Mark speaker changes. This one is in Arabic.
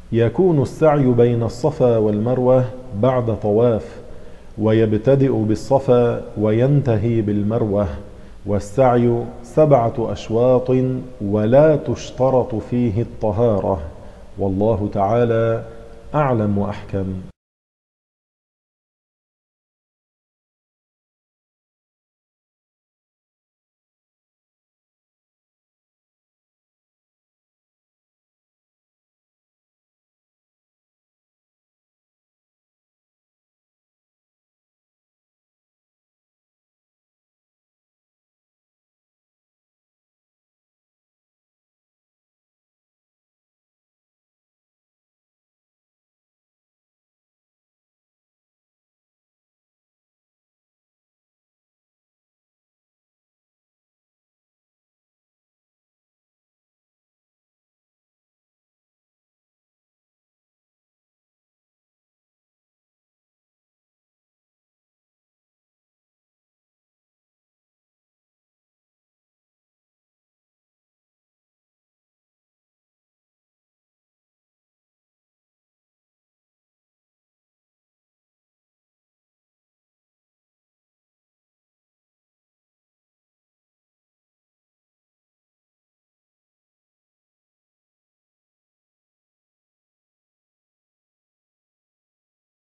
Speaker 1: يكون السعي بين الصفا والمروة بعد طواف، ويبتدئ بالصفا وينتهي بالمروة، والسعي 7 أشواط ولا تشترط فيه الطهارة، والله تعالى أعلم وأحكم.